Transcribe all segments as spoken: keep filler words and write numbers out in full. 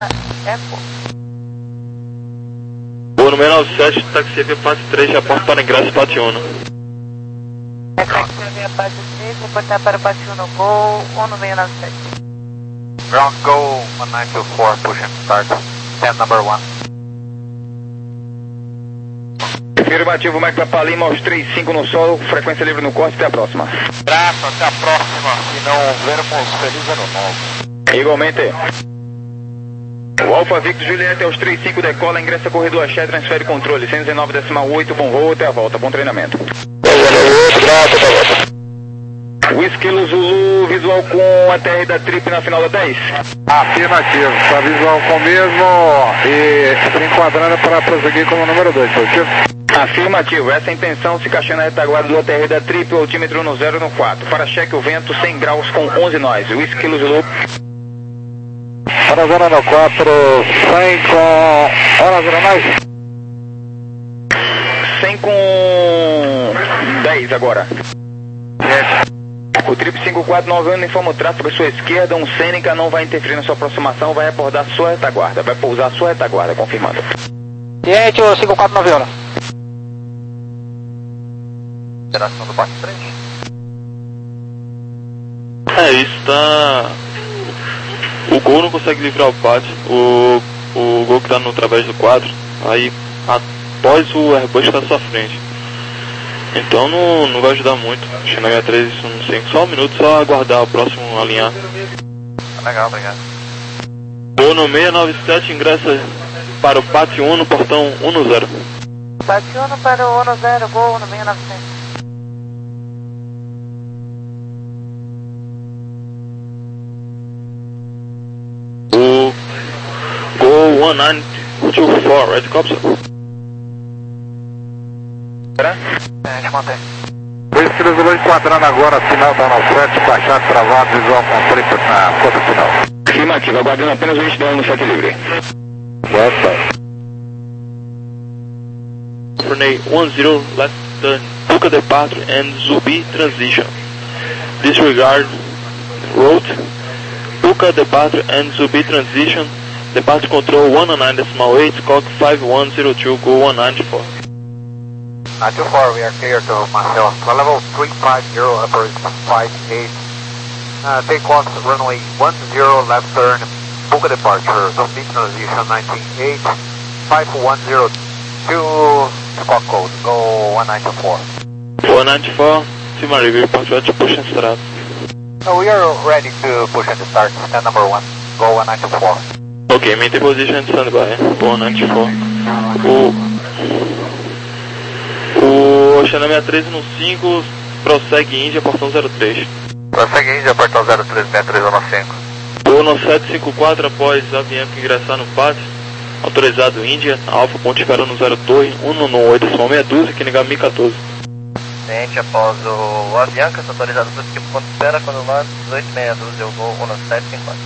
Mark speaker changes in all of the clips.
Speaker 1: É, pô.
Speaker 2: Gol no seis nove sete, táxi C V Pate três, reporta para ingresso Pate um.
Speaker 1: É, táxi C V Pate três, reportar para Pate um, gol um no seis nove sete.
Speaker 3: Ground go one nine two four, push and start, stand number one.
Speaker 4: Afirmativo, Mike Papa Lima, aos três cinco no solo, frequência livre no corte, até a próxima.
Speaker 3: Abraço, até a próxima, se não vermos, feliz ano novo.
Speaker 4: Igualmente. O Alfa Victor Juliette aos três cinco decola, ingressa corredor axé, transfere controle, cento e dezenove decimal oito, bom voo, até a volta, bom treinamento. Whisky Zulu, visual com a T R da Trip na final da dez.
Speaker 5: Afirmativo, está visual com o mesmo e se enquadrando para prosseguir como número dois, positivo?
Speaker 4: Afirmativo, essa é a intenção, se encaixando na retaguarda do A T R da Trip, o altímetro no zero no quatro. Para cheque o vento, cem graus com onze nós. Whisky Zulu.
Speaker 5: Hora zero no quatro, cem com... Hora zero nós?
Speaker 4: cem com dez agora.
Speaker 5: Yes.
Speaker 4: O Trip cinco quatro nove um informa o tráfego à sua esquerda, um Seneca não vai interferir na sua aproximação, vai abordar sua retaguarda, vai pousar sua retaguarda, confirmando.
Speaker 5: Ciente, o cinco quatro nove um.
Speaker 3: Operação do Pate três.
Speaker 2: É isso, tá... O Gol não consegue livrar o Pate, o, o Gol que tá no através do quadro, aí após o Airbus tá à sua frente. Então não, não vai ajudar muito. China sessenta e três, não sei, só um minuto, só aguardar o próximo alinhar.
Speaker 3: Legal, obrigado.
Speaker 2: Gol no seis nove sete, ingressa para o Pate um no portão um no zero.
Speaker 1: Pate um para o um no zero, gol no seis nove sete.
Speaker 2: O Gol um nove dois quatro, Red Copsa.
Speaker 4: Será?
Speaker 3: É, a gente mantém.
Speaker 5: Whisky Zulu enquadrando agora, sinal da nove sete, baixado, travado, visual com trip na ponta final.
Speaker 4: Afirmativo, aguardando apenas o vinte e nove no sete livre.
Speaker 5: Yes,
Speaker 2: Renee um zero left turn, Puka departure and Zubi transition. Disregard road, Puka departure and Zubi transition. Departure control one nine decimal eight, Cock five one zero two, go one nine four.
Speaker 3: nine two four, we are clear to Marcelo. Level three five zero, upper five eight. Uh, take off runway one zero left turn, Puka departure, Zombie transition nineteen eight, five one zero two, squawk code, go one nine two four.
Speaker 2: one nine four, Tima River, report to push and start.
Speaker 3: Uh, we are ready to push and start, stand number one, go one nine two four.
Speaker 2: Ok, maintain position and standby, one nine four. O... O China sessenta e três no cinco, prossegue Índia, portão zero três.
Speaker 3: Prossegue Índia, portão zero três sete três um cinco.
Speaker 2: Gol no sete cinco quatro, após avião que ingressar no Pate, autorizado Índia, Alfa Ponte espera no zero dois, um no oito, decimal meia dúzia, que nega mil e quatorze.
Speaker 3: Ciente, após o Avianca, está autorizado para o tipo ponto espera, quando lá, dezoito meia dúzia, eu vou um no sete cinco quatro.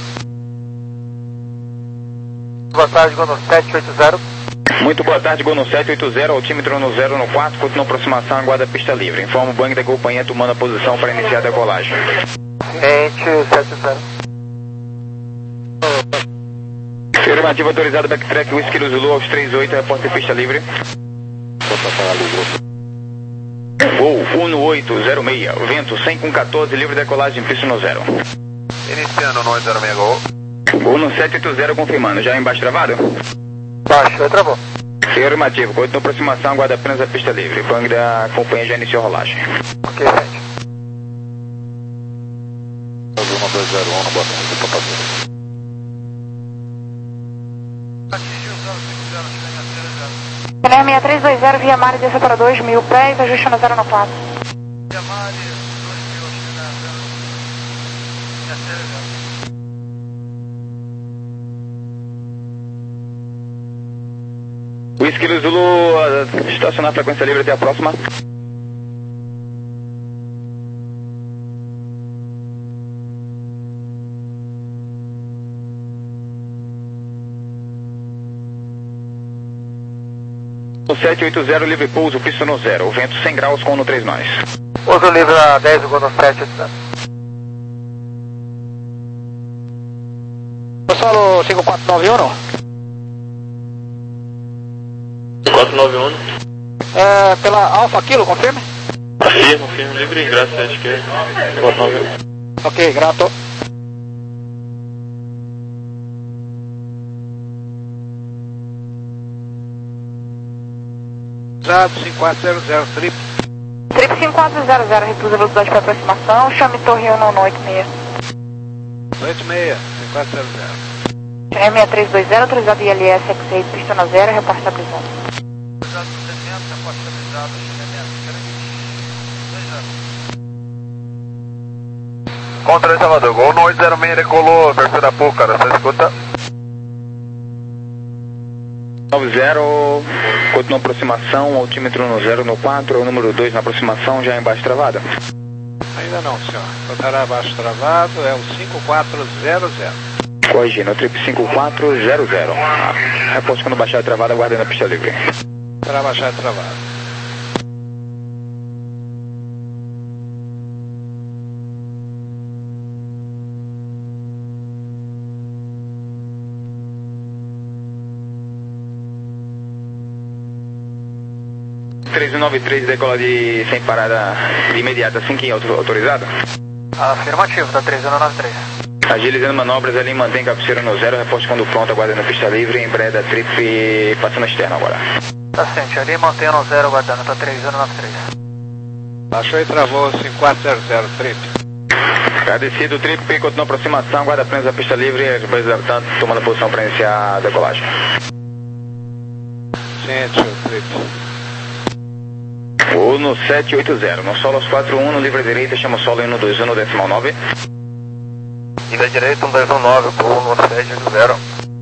Speaker 3: Boa tarde, Gol no sete oito zero.
Speaker 4: Muito boa tarde, Gol no sete oito zero, altímetro no zero no quatro, continua aproximação, aguarda a pista livre. Informa o banco da companhia tomando a posição para iniciar a decolagem.
Speaker 3: Ciente, sete zero.
Speaker 4: Afirmativo autorizado, backtrack, Whisky Zulu aos três oito, repórter pista livre. Gol um no oito zero seis, vento cem com quatorze, livre decolagem, pista no zero.
Speaker 3: Iniciando no oito zero seis, Gol.
Speaker 4: Gol no sete oito zero, confirmando, já embaixo travado?
Speaker 3: Baixo, travou.
Speaker 4: Afirmativo, continua aproximação, aguarda apenas a pista livre. O banco da companhia já iniciou a rolagem.
Speaker 3: Ok, gente.
Speaker 5: um dois zero um, boa tarde, para fazer.
Speaker 1: China sessenta e três dois zero, via Mari, desce para dois mil pés, ajuste no zero no quatro.
Speaker 6: Via Mari, dois mil, China zero.
Speaker 4: Whisky Zulu, uh, estacionar a frequência livre até a próxima. O sete oito zero, livre pouso, pista no zero, vento cem graus com no três nós.
Speaker 3: Uso livre na dez, Gol no sete oito zero.
Speaker 5: Solo
Speaker 7: cinco quatro nove um.
Speaker 2: quatro nove um.
Speaker 7: É, pela Alfa Kilo, confirme?
Speaker 2: Afirmo, afirmo, livre ingresso à esquerda. quatro nove um.
Speaker 7: Ok, grato.
Speaker 5: cinco quatro zero zero, trip.
Speaker 1: Trip cinco quatro zero zero, recusa velocidade para aproximação, chame Torre um no oito seis.
Speaker 5: oito seis, cinco quatro zero zero.
Speaker 1: Chame seis três dois zero, autorizado I L S X seis, pista na zero, reporte estabilizado.
Speaker 6: Autorizado cimento, reporte estabilizado, cimento, dois anos.
Speaker 3: Contra Salvador, Gol no oito zero seis decolou, terceira Púcara, você escuta?
Speaker 4: nove zero, continua aproximação, altímetro no zero no quatro, o número dois na aproximação, já embaixo travada.
Speaker 5: Ainda não, senhor. Botará abaixo travado, é o cinco quatro zero zero.
Speaker 4: Corrigindo, trip cinco quatro zero zero. Ah, reposto quando baixar a travada, aguardando a pista livre.
Speaker 5: Para baixar travado.
Speaker 4: três nove três, decola de sem parada de imediata, assim que autorizado.
Speaker 7: Afirmativo, da três zero nove três.
Speaker 4: Agilizando manobras ali, mantém cabeceira no zero, reposto quando pronto, aguardando a pista livre, em breve da trip, passando externo agora.
Speaker 7: Tá ciente, ali mantendo o zero, aguardando, tá três zero nove três.
Speaker 5: Baixou e travou cinco quatro zero zero, trip.
Speaker 4: Agradecido, trip, continua aproximação, guarda apenas a pista livre, representante tomando posição para iniciar a decolagem.
Speaker 5: Ciente, trip.
Speaker 4: Ou no sete oito zero, no solo aos quatro um, no livre direita, chama o solo um dois um no decimal nove.
Speaker 3: Livre direita, um dois um nove, pulo no sete oito zero.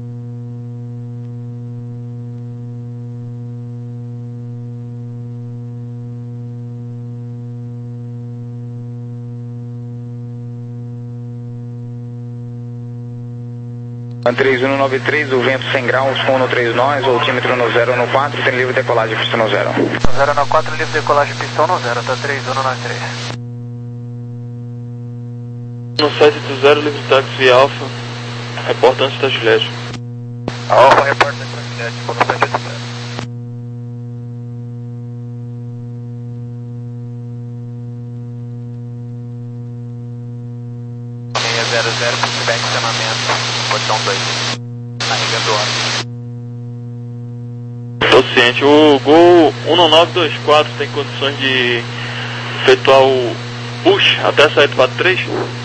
Speaker 4: três um nove três, o vento cem graus, com no três nós, altímetro no zero no quatro, tem livre decolagem, pista no zero.
Speaker 7: zero no quatro, livre decolagem, pistão no zero, tá três um nove três.
Speaker 2: No sete oito zero, livre táxi Alfa, reporta antes da Juliette.
Speaker 3: Alfa, reporta antes da Juliette, no sete oito zero. seis zero zero, feedback chamamento. Portão dois. Carregando hora.
Speaker 2: Tô ciente, o Gol um nove dois quatro tem condições de efetuar o push até a saída quatro três?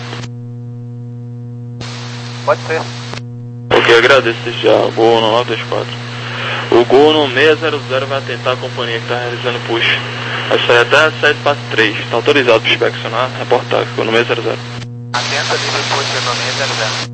Speaker 3: Pode ser.
Speaker 2: Ok, agradeço desde já, Gol um nove dois quatro. O Gol no seis zero zero vai atentar a companhia que está realizando o push. Vai sair até a sete quatro três, está autorizado para inspecionar, reportar, ficou no seis zero zero.
Speaker 3: Atenta, livre push no seis zero zero.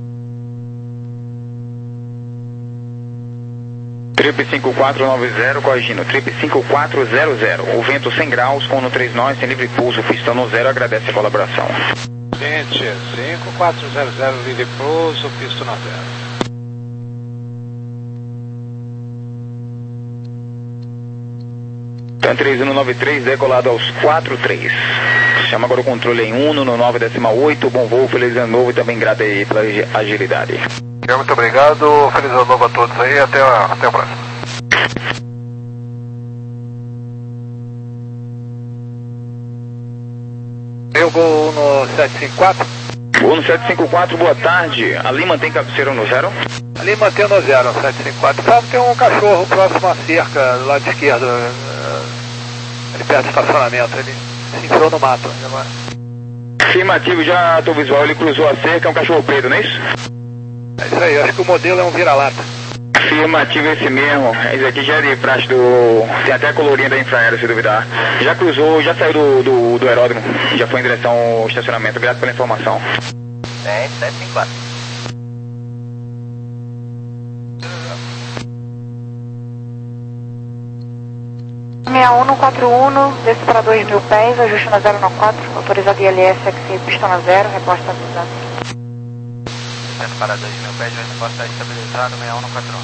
Speaker 4: Trip cinco quatro nove zero, corrigindo, trip cinco quatro zero zero, o vento cem graus, com no três nós, tem livre pulso, pistão no zero, agradece a colaboração.
Speaker 5: Ciente, cinco quatro zero zero, livre pulso, pista no zero.
Speaker 4: três um nove três, decolado aos quatro três. Chama agora o controle em um no nove decimal oito, bom voo, feliz ano novo e também grato aí pela agilidade.
Speaker 3: Muito obrigado, feliz ano novo a todos aí, até a, até a próxima.
Speaker 5: Eu vou no sete cinco quatro.
Speaker 4: Voo no sete cinco quatro, boa tarde. Ali mantém cabeceira no zero?
Speaker 5: Ali mantendo no zero, sete cinco quatro. Sabe, tem um cachorro próximo à cerca, do lado esquerdo, ali perto do estacionamento. Ele se entrou no mato agora.
Speaker 4: Afirmativo, já estou visual, ele cruzou a cerca, é um cachorro preto, não é isso?
Speaker 5: É isso aí, acho que o modelo é um vira-lata.
Speaker 4: Afirmativo, esse mesmo. Esse aqui já é de praxe do... Tem até a colorinha da infraero, se duvidar. Já cruzou, já saiu do, do, do aeródromo. Já foi em direção ao estacionamento. Obrigado pela informação.
Speaker 3: dez sete cinco quatro.
Speaker 1: seis um no quatro um, desce para dois mil pés, ajuste na zero no quatro, autorizado I L S X seis, pista na zero, reposta estabilizado.
Speaker 3: Desce para dois mil pés, reposta estabilizado, seis um no quatro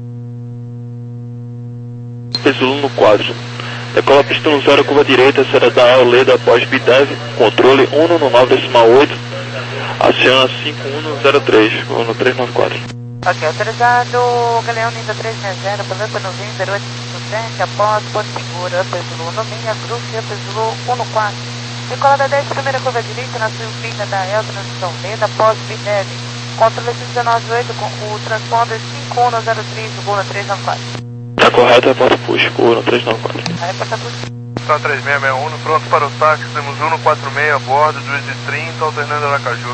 Speaker 3: um.
Speaker 2: Peso no quadro. Decola pista no zero, curva direita, será da Auleda após B D E V, controle um no nove decimal oito, aciona cinco um no zero três, ou no três nove quatro.
Speaker 1: Ok, autorizado, Galeão Ninja três seis zero, Beleza Novembro zero oito cinco sete, após Porto Seguro, Upper Zulu no meia, Grupo Upper Zulu um no quatro. Decolada dez, primeira curva direita, na subida da El Transição Leda, após Bidele. Controle cinco um nove oito com o transponder cinco um zero três, o Gol três nove quatro.
Speaker 2: Tá correto, reporta push, Gol três nove quatro.
Speaker 1: A reporta push.
Speaker 6: Tá três seis seis um, pronto para o táxi, temos um no quatro seis a bordo, duas e trinta, alternando Aracaju.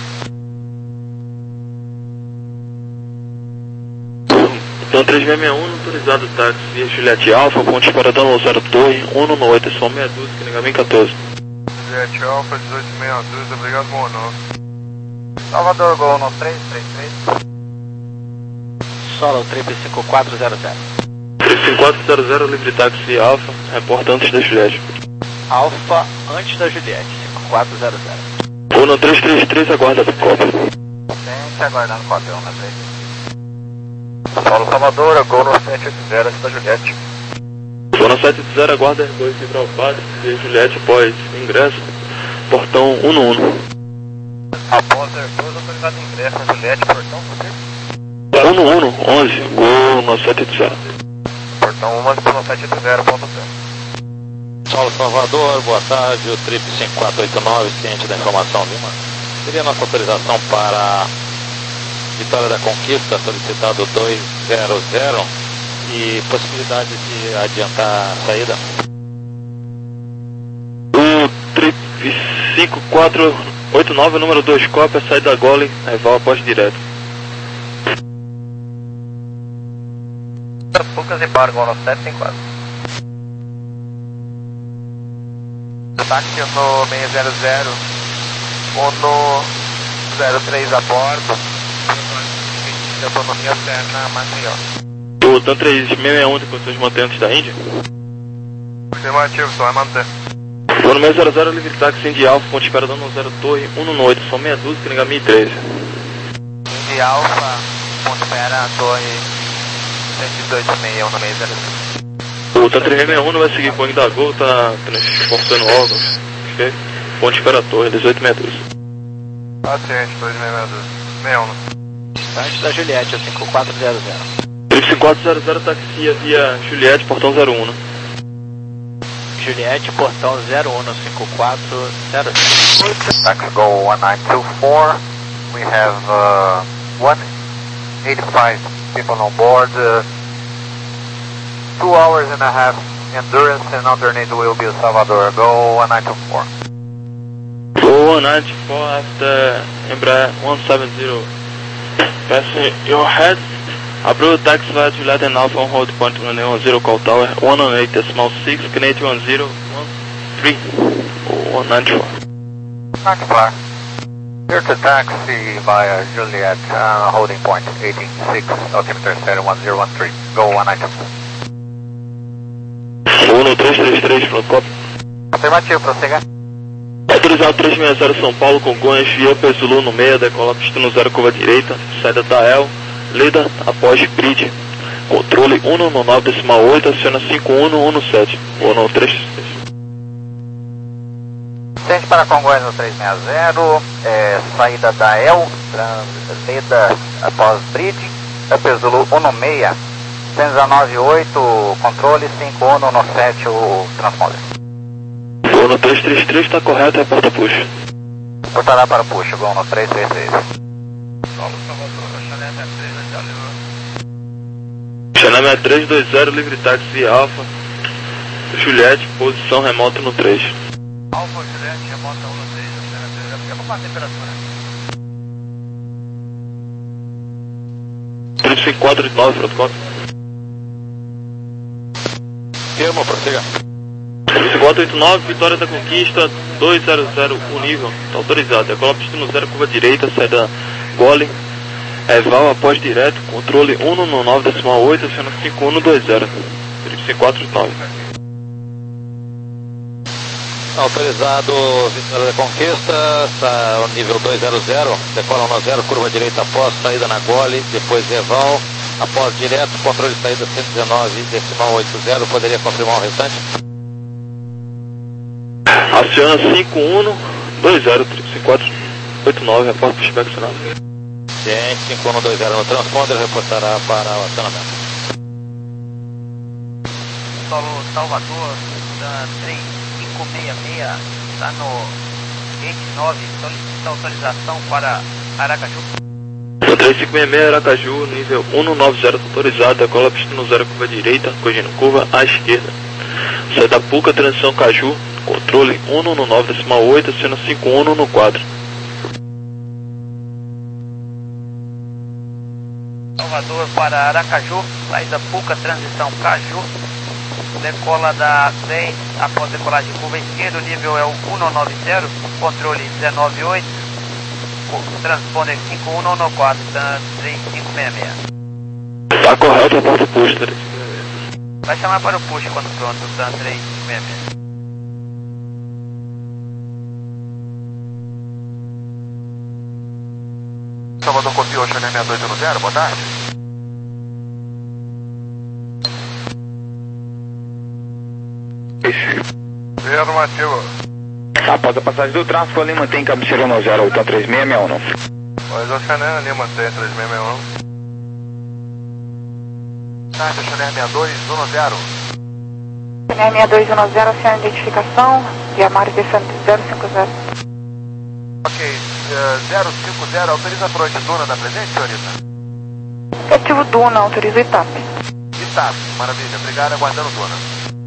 Speaker 2: Então três seis seis um, autorizado táxi via Juliette Alfa, ponte para Dano zero Torre, um no oito, só meia dúzia, que negamin quatorze.
Speaker 6: Juliette Alfa, dezoito sessenta e dois, obrigado, bom ano.
Speaker 7: Salvador, Gol no três três três. Solo, Trip cinco quatro zero zero.
Speaker 2: três cinco quatro zero zero, livre táxi Alfa, reporta antes da Juliette.
Speaker 7: Alfa antes da Juliette, cinco quatro zero zero.
Speaker 2: Uno três três três, aguarda a cópia.
Speaker 7: Gente, aguardando cópia, um na três.
Speaker 3: Solo Salvador, Gol no sete oito zero, antes da Juliette.
Speaker 2: Uno sete oito zero, aguarda Airbus Gibraltar, via Juliette após ingresso, portão um no um.
Speaker 3: Após Airbus, autorizado ingresso na Juliette, portão
Speaker 2: um no um, onze, Gol no sete oito zero.
Speaker 3: Portão um, pelo sete oito zero, ponto zero.
Speaker 8: Solo Salvador, boa tarde, o Trip cinco quatro oito nove, ciente da informação Lima. Seria nossa autorização para Vitória da Conquista, solicitado dois zero zero e possibilidade de adiantar a saída.
Speaker 2: O Trip cinco quatro oito nove, número dois, cópia, saída da Gole, rival após direto.
Speaker 3: Poucas e Bar, Gol no sete cinco quatro. Táxi no seis zero zero, Uno zero três a bordo, autonomia externa Maceió.
Speaker 2: O TAM três seis seis um, com seus mantentos da Índia.
Speaker 6: Afirmativo, só vai manter.
Speaker 2: Uno seis zero zero, livre táxi Indy Alfa, ponte para Dano zero Torre, um no oito, só meia dúzia, que negamin treze.
Speaker 3: Indy Alfa, ponte para Torre cento e dois seis um no seis zero zero.
Speaker 2: O TAM três seis seis um não vai seguir Boeing da Gol, tá transportando órgãos, ok? Ponte para a Torre, dezoito meia dúzia.
Speaker 6: Paciente, dois seis seis dois. seis um.
Speaker 7: Antes da Juliette, cinco quatro zero zero.
Speaker 2: Trip cinco quatro zero zero, taxia via Juliette, portão zero um.
Speaker 7: Juliette, portão zero um, cinco quatro zero zero.
Speaker 3: Taxi Go one nine two four, we have uh, one eighty-five people on board, uh, two hours and a half endurance and alternate will be Salvador. Go one nine two four.
Speaker 2: Go one nine two four after Embraer one seven zero. Passing your head. Approve taxi via Juliette and Alpha on hold point one one zero, call tower one oh eight decimal six, Canadian one zero one three one nine four.
Speaker 3: Taxi Fly. Here to taxi via Juliette, uh, holding point eighteen six, altimeter seven one zero one three. Go one nine two four.
Speaker 2: Uno três três três, front copy.
Speaker 3: Afirmativo, prossiga.
Speaker 2: Autorizado três seis zero São Paulo, Congonhas, via Zulu no meio, decola pista no zero, curva direita, saída da El, Leda, após grid, controle um no nove decimal oito, aciona cinco um no um no sete, ou no três três.
Speaker 3: Sente para Congonhas no três seis zero, é, saída da El, Leda após bridge, Upper Zulu um no seis, cento e dezenove oito, controle cinco um no sete, o transponder.
Speaker 2: Gol no três três três, está correto, é a porta push.
Speaker 3: Portará para push, Gol no três três três.
Speaker 6: Solo Salvador, Chanel sessenta e três, já levou.
Speaker 2: Chanel sessenta e três dois zero, livre táxi Alfa, Juliette, posição remota no três.
Speaker 6: Alfa, Juliette, remota um no três, Chanel sessenta e três, já ficou com a temperatura.
Speaker 2: Trip cinco quatro oito nove, protocolo.
Speaker 8: Termo, prossiga.
Speaker 2: cinco quatro oito nove, Vitória da Conquista, dois zero zero, o nível, está autorizado. Decola pista no zero, curva direita, saída Gole, Eval após direto, controle um no nove decimal oito, aciona cinco um no dois zero. cinco quatro oito nove.
Speaker 8: Autorizado Vitória da Conquista, está o nível dois zero zero, decola um zero, curva direita após, saída na Gole, depois Eval, após direto, controle de saída cento e dezenove decimal oitenta, poderia confirmar o restante?
Speaker 2: Aciona cinco um no dois zero, cinco quatro oito nove, reporta pushback sinal.
Speaker 8: Ciente, cinco um dois zero no transponder, reportará para o acionamento.
Speaker 7: Solo Salvador, da três cinco seis seis, está no gate nove, solicita autorização para Aracaju.
Speaker 2: três cinco seis seis Aracaju, nível um um nove zero autorizado, decola pista no zero, curva direita, corrigindo curva à esquerda. Sai da Puca, transição Caju, controle um um nove decimal oito, sendo cinco um um quatro.
Speaker 7: Salvador para Aracaju, saída Puca, transição Caju, decola da dez, após decolagem curva esquerda, o nível é o um um nove zero, controle dezenove oito, transponder cinco um um quatro, três cinco seis seis.
Speaker 2: Tá correto, aponta o push, três.
Speaker 7: Vai chamar para o push quando pronto, TAN três cinco seis seis.
Speaker 3: Salvador Copia, Ocean seis dois um zero, boa tarde.
Speaker 6: Afirmativo.
Speaker 4: Após a passagem do tráfego, ali mantém cabeceira no zero, Tan três seis seis um.
Speaker 6: Pois Ocean ali mantém três seis seis um.
Speaker 3: Tarde, Ocean seis dois um zero.
Speaker 1: seis dois um zero, sem identificação, Yamaha descendo zero cinco zero.
Speaker 3: Ok, uh, zero cinco zero, autoriza por hoje Duna da presente, senhorita?
Speaker 1: Ativo Duna, autoriza o I T A P.
Speaker 3: I T A P, maravilha, obrigado, aguardando Duna.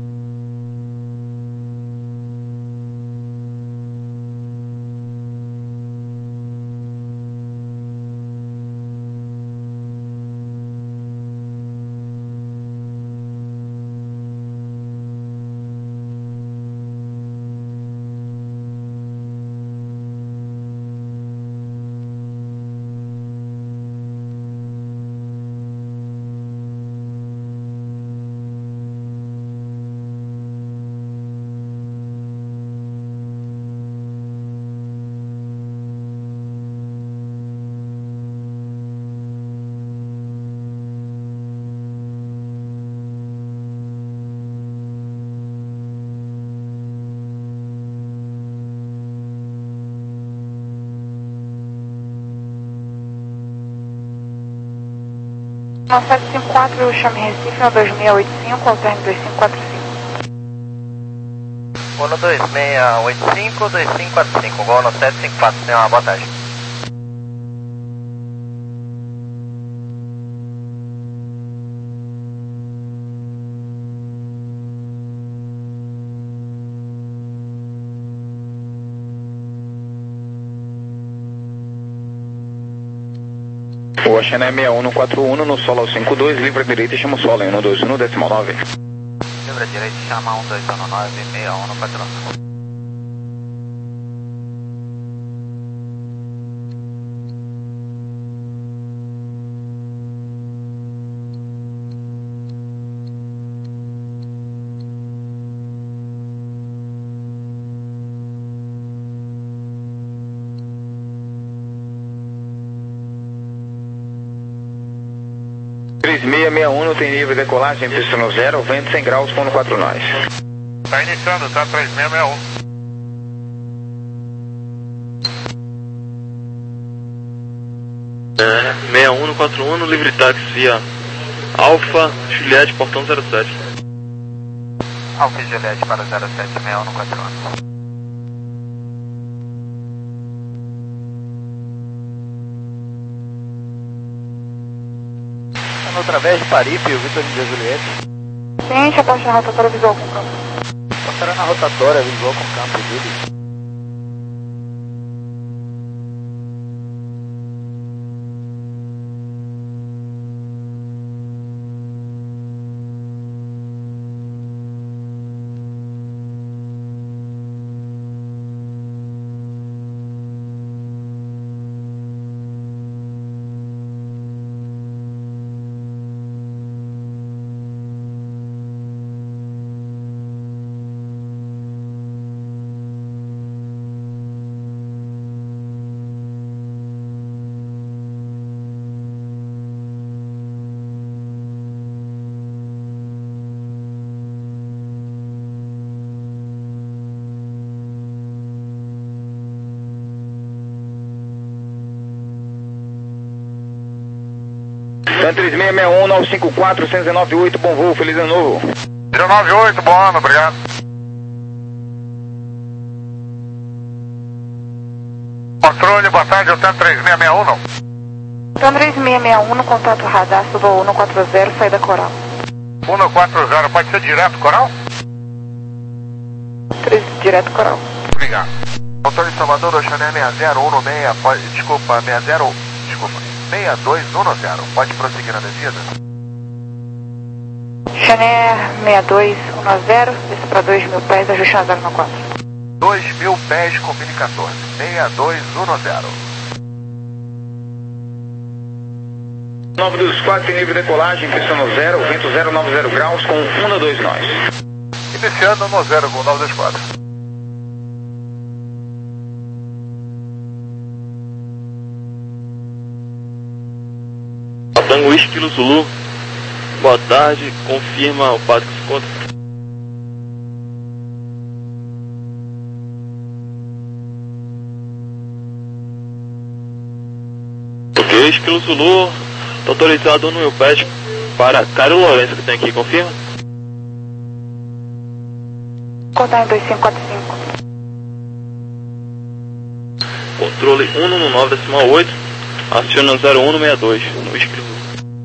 Speaker 1: nove sete cinco quatro, chame Recife, no dois seis oito cinco, alterne dois cinco quatro cinco.
Speaker 7: Gol no dois seis oito cinco, dois cinco quatro cinco, Gol no sete cinco quatro, tenha uma boa tarde.
Speaker 4: O Ocean é seis um no quatro um no solo cinco dois, livre à direita e chama o solo em um dois um decimal nove.
Speaker 7: Livre à direita, chama um dois um nove, seis um no quatro um.
Speaker 4: três seis seis um, tem nível de decolagem, pista no zero, vento cem graus, fundo quatro nós.
Speaker 6: Tá iniciando, tá três seis seis um.
Speaker 2: É, seis um no quatro um, livre táxi via Alfa Juliette, portão zero sete.
Speaker 7: Alfa Juliette para zero sete seis um no quatro um. Através de Paripe, o Vitor de Juliette.
Speaker 1: Sim, já baixa a rotatória visual com campo.
Speaker 7: Passará na rotatória visual com campo dele.
Speaker 4: San três seis seis um, nove cinco quatro, um zero nove oito, bom voo, feliz ano novo.
Speaker 3: zero nove oito, bom ano, obrigado. Controle, boa tarde, eu tenho três seis seis um, não?
Speaker 1: Então três seis seis um no contato radar, suba cento e quarenta, saída Coral.
Speaker 3: cento e quarenta, pode ser direto, Coral?
Speaker 1: três, direto Coral.
Speaker 3: Obrigado. Motor de Salvador, Oceané seis zero um seis, pode, desculpa, seis zero, desculpa, seis dois um zero, pode prosseguir na descida?
Speaker 1: Chané seis dois um zero, desce para dois mil pés, ajuste na zero quatro.
Speaker 3: dois mil pés com mil e quatorze, seis dois um zero.
Speaker 4: nove dos quatro, nível de decolagem, pressionando zero, vento zero nove zero graus com um dois nós.
Speaker 3: Iniciando no zero com nove dois quatro.
Speaker 2: Tango Esquilo Zulu, boa tarde, confirma o pato que se conta. Ok, Esquilo Zulu, tô autorizado no meu pet para Cairo Lourenço que tem aqui, confirma?
Speaker 1: Contar em dois cinco quatro cinco.
Speaker 2: Controle um um nove decimal oito, aciona zero um seis dois, no Esquilo Zulu.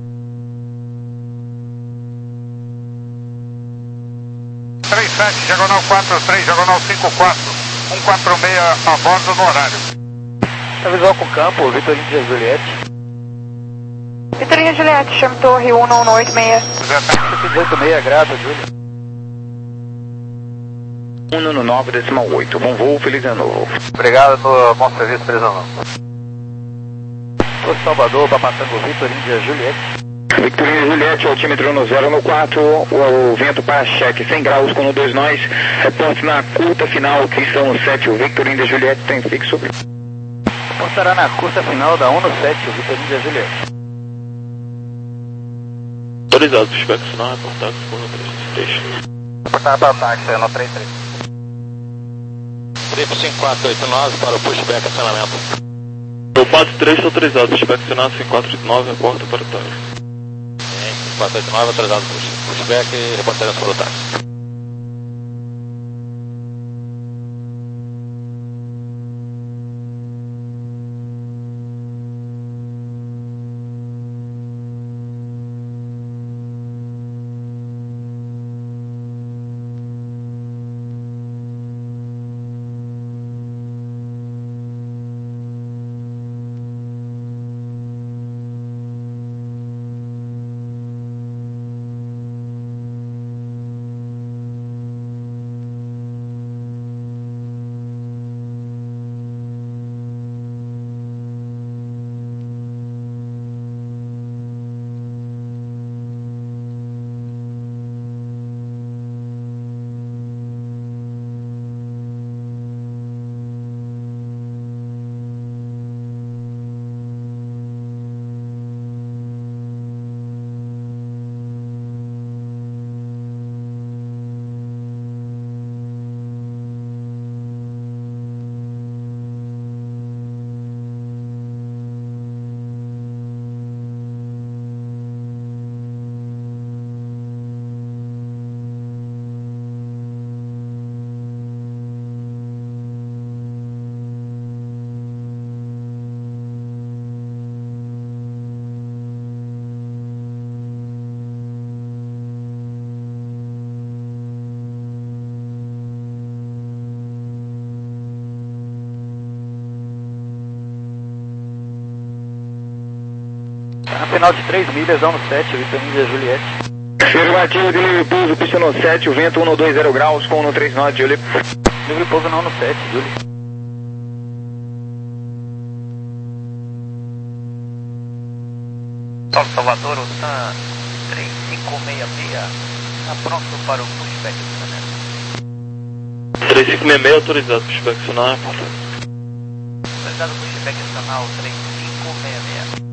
Speaker 3: três sete, diagonal quatro três, diagonal cinco quatro, um quatro seis a bordo no horário.
Speaker 5: Visual com campo, Vitor Índia Juliette.
Speaker 1: Vitorina Juliette, chame torre um um oito seis.
Speaker 5: cento e oito seis, grato, Júlio.
Speaker 4: um um nove decimal oito, bom voo, feliz ano novo.
Speaker 3: Obrigado pelo bom serviço, feliz ano novo.
Speaker 5: Por Salvador, Papatango, Vitor Índia Juliette.
Speaker 4: Victorina Juliette, altímetro no zero no quatro, o, o vento para cheque cem graus com o dois nós, reporte na curta final, Cristão no sete, o Victorina Juliette tem fixo.
Speaker 5: Reportará na curta final da um no sete, o Vitor Índia Juliette.
Speaker 2: Autorizado, pushback sinal, reportar que for no três três.
Speaker 3: Reportar para o táxi, no três três.
Speaker 8: Trip cinco quatro oito nove para o pushback acionamento.
Speaker 2: O quatro três está autorizado, pushback sinal cinco quatro oito nove, reporta para o táxi.
Speaker 8: cinco quatro oito nove autorizado para pushback e reportaremos para o táxi.
Speaker 5: Na final de três milhas, um no sete, Vitor Índia Juliette.
Speaker 4: Afirmativo de livre pouso, pista no sete, o vento um dois zero graus com um três nove, Júlio.
Speaker 5: Livre pouso não no sete, Júlio.
Speaker 7: Sol Salvador, o TAM três cinco seis seis, está pronto para o pushback acionamento.
Speaker 2: três cinco seis seis autorizado, pushback sinal, reporta.
Speaker 7: Autorizado pushback acional três cinco seis seis.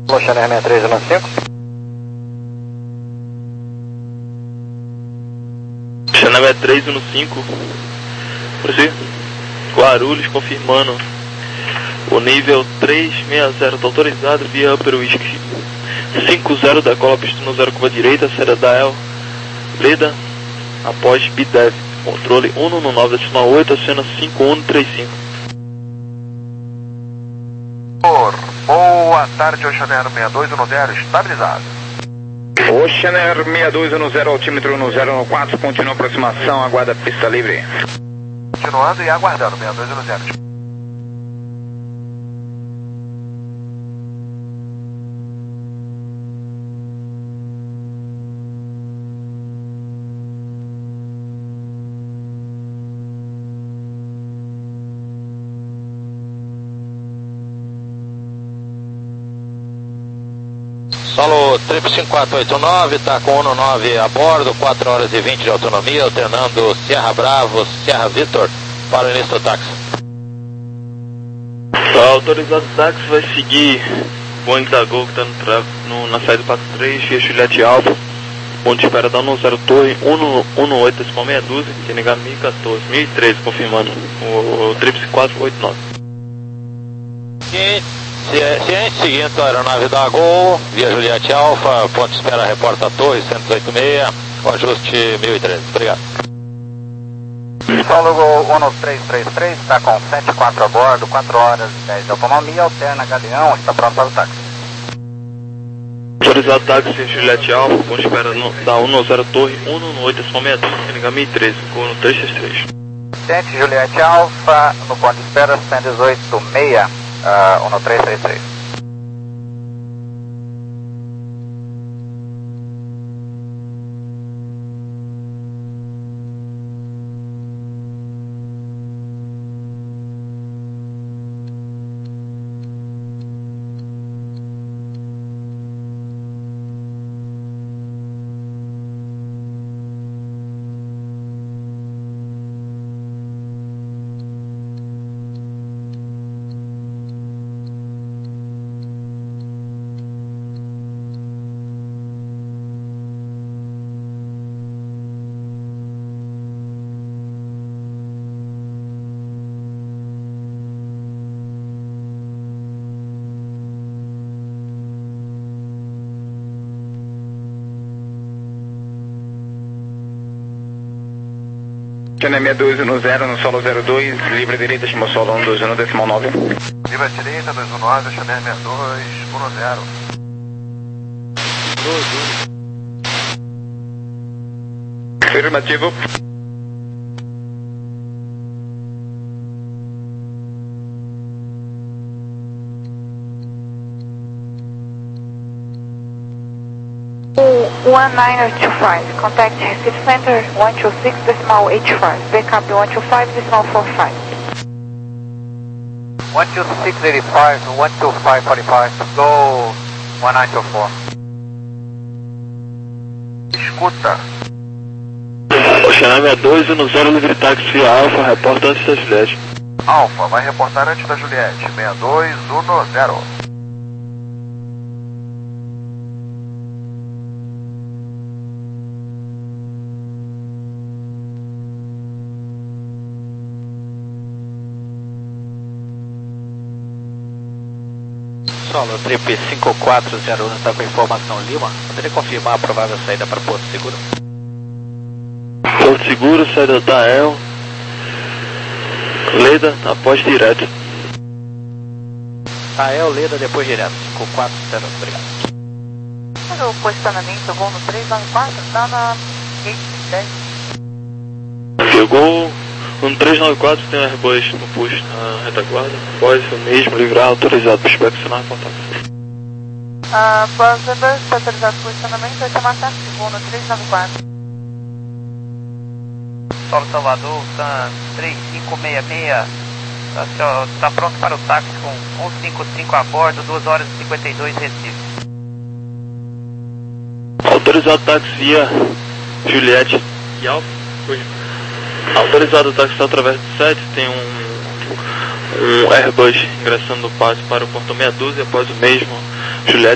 Speaker 3: Chanel sessenta e três um cinco.
Speaker 2: Chanel sessenta e três um cinco. Prossiga. Guarulhos confirmando o nível trezentos e sessenta, está autorizado via Upper Whisky. cinquenta decola pista no zero curva direita, saída da El Leda, após B D E V, controle um um nove oito, acena cinco um três cinco.
Speaker 6: Boa tarde, Ocean Air sessenta e dois um zero, estabilizado.
Speaker 4: Ocean Air sessenta e dois um zero, altímetro no zero quatro, continua a aproximação, aguarda pista livre.
Speaker 6: Continuando e aguardando, sessenta e dois um zero.
Speaker 8: Solo Trip cinco quatro oito nove, está com um nove a bordo, quatro horas e vinte de autonomia, alternando Sierra Bravo, Sierra Victor para o início do táxi.
Speaker 2: Tá autorizado o táxi, vai seguir o Boeing da Gol que está no tra... no, na saída do quatro três, via Juliette Alpha, onde espera dar no zero Torre, um um oito decimal meia dúzia, T N H mil e quatorze, mil e treze, confirmando o, o Trip cinco quatro oito nove.
Speaker 8: Ciente, seguindo a aeronave da Gol, via Juliette Alpha, ponto de espera, reporta a torre, cento e oito seis, com ajuste mil e treze. Obrigado.
Speaker 3: Solo Gol um três três três, está com sete quatro a bordo, quatro horas e dez de autonomia, alterna Galeão, está pronto para o táxi.
Speaker 2: Autorizado o táxi via Juliette Alpha, ponto de espera no, da um zero Torre, um um oito decimal meia dúzia, T N H mil e treze, com o três três três.
Speaker 3: Ciente, Juliette Alpha, no ponto de espera cento e oito seis. Uh, um três três três.
Speaker 4: Chanel sessenta e dois um zero no solo zero dois, livre direita, estima solo um dois um decimal nove.
Speaker 6: Livre direita, dois um nove, Chanel sessenta e dois um zero.
Speaker 4: Afirmativo.
Speaker 1: one nine two five, contact Recife Center one two six decimal eight five, backup one two five decimal four five.
Speaker 3: one two six eight five, one two five four five, go one nine two four.
Speaker 6: Escuta.
Speaker 2: Ocean sessenta e dois um zero, livre táxi via Alpha, reporta antes da Juliette.
Speaker 6: Alfa, vai reportar antes da Juliette, sessenta e dois um zero.
Speaker 7: Solo Trip cinco quatro zero um está com informação Lima. Poderia confirmar a provável saída para Porto Seguro?
Speaker 2: Porto Seguro, saída da El Leda, após direto.
Speaker 7: A El Leda depois direto. cinco quatro zero um, obrigado.
Speaker 1: O posicionamento Gol no três nove quatro está na gate dez.
Speaker 2: Pegou no três nove quatro, tem um Airbus no posto na retaguarda. Após o mesmo livrar autorizado para inspecionar contato.
Speaker 1: Ah, após o Airbus está autorizado o posicionamento, vai chamar táxi Gol no três nove quatro.
Speaker 7: Solo Salvador, Tan três cinco seis seis. Está tá pronto para o táxi com cento e cinquenta e cinco a bordo, duas horas e cinquenta e dois Recife.
Speaker 2: Autorizado o táxi via Juliette e Alfa. Autorizado o táxi através do sete, tem um, um Airbus ingressando no pátio para o portão meia dúzia, após o mesmo Juliette